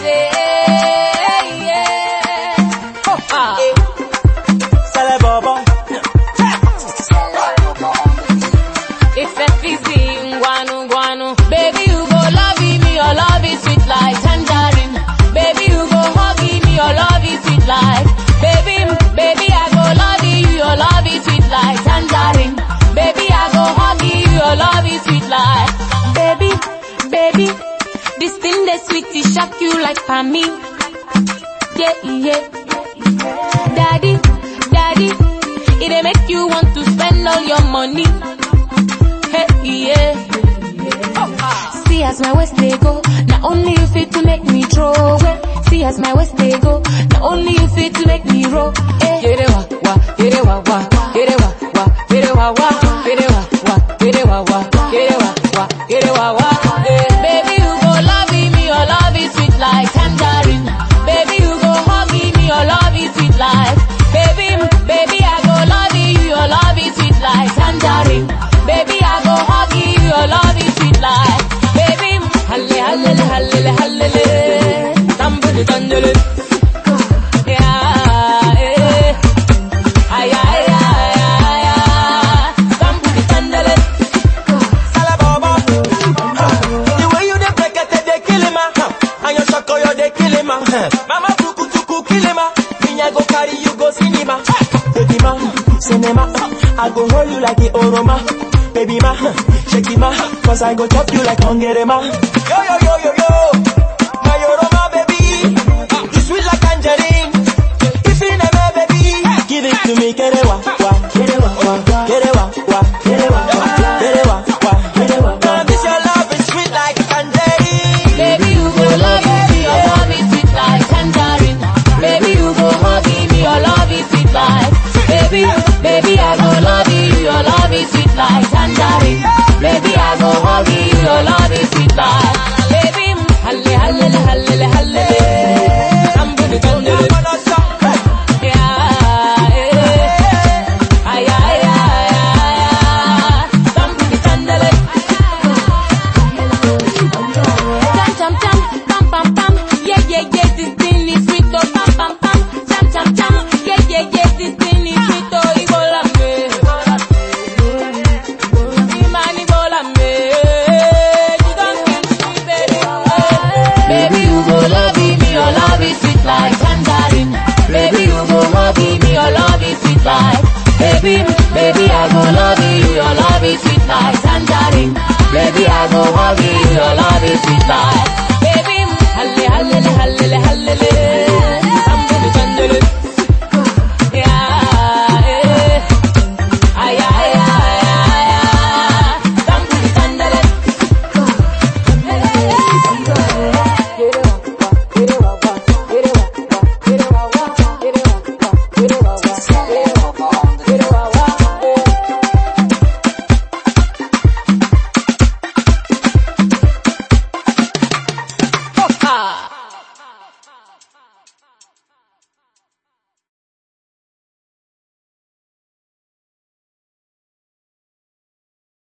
say, yeah. Oh, ah. Sale bobo. It's a fizzy, guanu, guanu. Baby, you go love me, your love is sweet like tangerine. Baby, you go hug me, your love is sweet like. Baby, I go love you, your love is sweet like tangerine. Baby, I go hug you, your love is sweet like. Baby, this thing that sweet, it shock you like for me. Yeah. Daddy, it dey make you want to spend all your money. Hey, yeah. See as my waist they go, not only you fit to make me throw away. See as my waist they go, not only you fit to make me roll. Hey. Get it wa, get it wa, get it wa, get it wa, get it wa, get it wa, get it wa, get it wa. Hey. Baby, you go love me, your love is sweet like tangerine. Baby, you go hug me, your love is sweet like. Baby, I go love you, your love is sweet like tangerine. Baby, I go hug you, your love is sweet like. Baby, halle, tambuli dandele. Yeah, ay, tambuli dandele. Sale bobo. The way you dey break it, they kill him, and your shako, you dey kill him, Mama tuku kill him, me I go carry you go cinema. Baby ma, cinema, I go hold you like the Oroma. Baby ma, shake it ma, cause I go chop you like hungry ma. Yo, my Oroma baby, you sweet like tangerine. If you never baby, give it to me, get it wa, get it wa, get it wa, get it wa, get it wa, get it wa. This your love is sweet like tangerine. Baby, you go love me, your love is sweet like tangerine. Baby, you go hug me, your love is sweet like. Baby, I go love you, your love is sweet like tangerine. Baby, I go hug you, your love is sweet like. Baby, halle, tambuli dandele. Tambuli dandele. Cham, pam, yeah, this thing is sweet, oh, pam, cham, yeah, this thing is sweet, oh, Ibola me. Imani Ibola me. You don't kill me, baby. Baby, you go love me, your love is sweet like tangerine. Baby, you go hug me, your love is sweet like. Baby, I go love you, your love is sweet like tangerine. Baby, I go hug you, your love is sweet like.